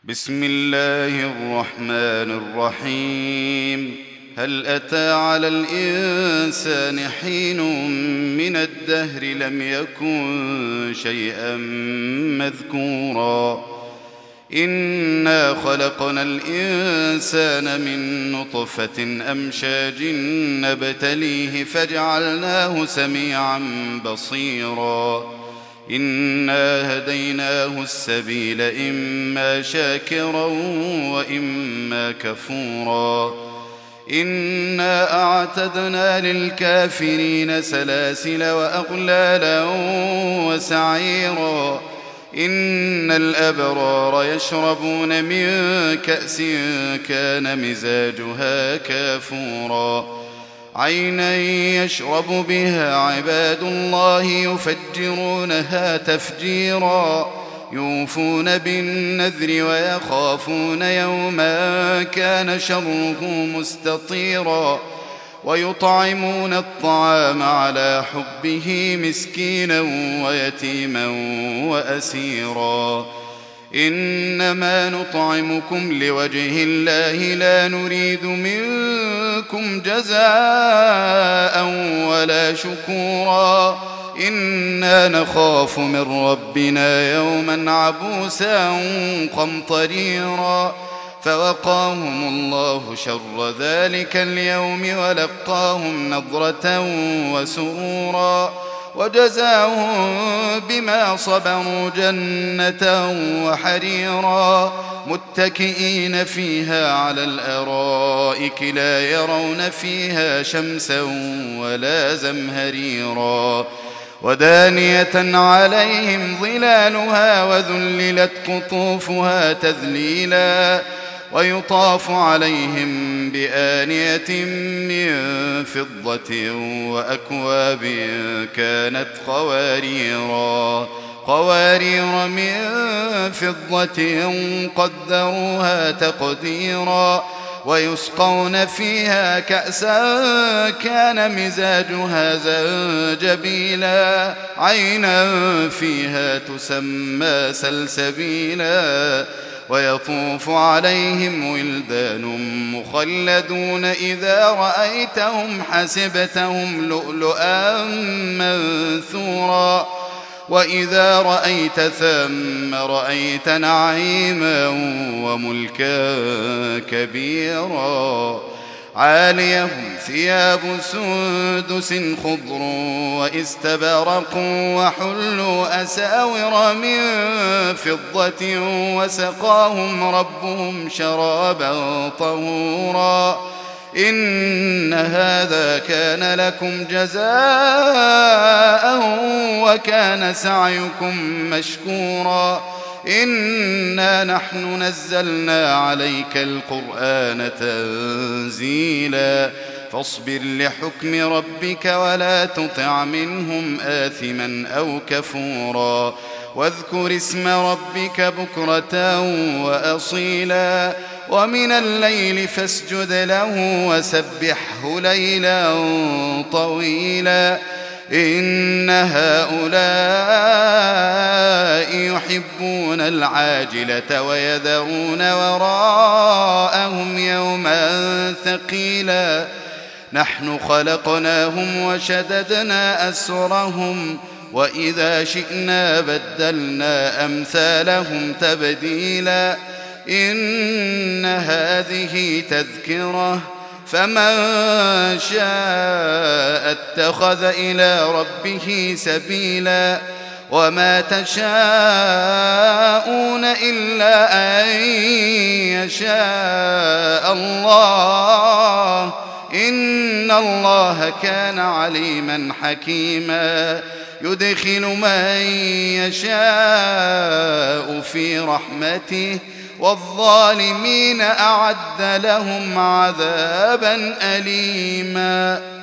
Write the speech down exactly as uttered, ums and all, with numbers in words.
بسم الله الرحمن الرحيم. هل أتى على الإنسان حين من الدهر لم يكن شيئا مذكورا إنا خلقنا الإنسان من نطفة أمشاج نبتليه فجعلناه سميعا بصيرا إنا هديناه السبيل إما شاكرا وإما كفورا إنا أعتدنا للكافرين سلاسل وأغلالا وسعيرا إن الأبرار يشربون من كأس كان مزاجها كافورا عينا يشرب بها عباد الله يفجرونها تفجيرا يوفون بالنذر ويخافون يوما كان شره مستطيرا ويطعمون الطعام على حبه مسكينا ويتيما وأسيرا إنما نطعمكم لوجه الله لا نريد منكم جزاء ولا شكورا إنا نخاف من ربنا يوما عبوسا قمطريرا فوقاهم الله شر ذلك اليوم ولقاهم نضرة وسرورا وجزاهم بما صبروا جنة وحريرا متكئين فيها على الأرائك لا يرون فيها شمسا ولا زمهريرا ودانية عليهم ظلالها وذللت قطوفها تذليلا ويطاف عليهم بآنية من فضة وأكواب كانت قواريرا قوارير من فضة قدروها تقديرا ويسقون فيها كأسا كان مزاجها زنجبيلا عينا فيها تسمى سلسبيلا ويطوف عليهم ولدان مخلدون إذا رأيتهم حسبتهم لؤلؤا منثورا وإذا رأيت ثم رأيت نعيما وملكا كبيرا عاليهم ثياب سندس خضر واستبرق وحلوا أساور من فضة وسقاهم ربهم شرابا طهورا إن هذا كان لكم جزاء وكان سعيكم مشكورا إنا نحن نزلنا عليك القرآن تنزيلا فاصبر لحكم ربك ولا تطع منهم آثما أو كفورا واذكر اسم ربك بكرة وأصيلا ومن الليل فاسجد له وسبحه ليلا طويلا إن هؤلاء يحبون العاجلة ويذرون وراءهم يوما ثقيلا نحن خلقناهم وشددنا أسرهم وإذا شئنا بدلنا أمثالهم تبديلا إن هذه تذكرة فمن شاء اتخذ إلى ربه سبيلا وما تشاءون إلا أن يشاء الله إن الله كان عليما حكيما يدخل من يشاء في رحمته والظالمين أعد لهم عذابا أليما.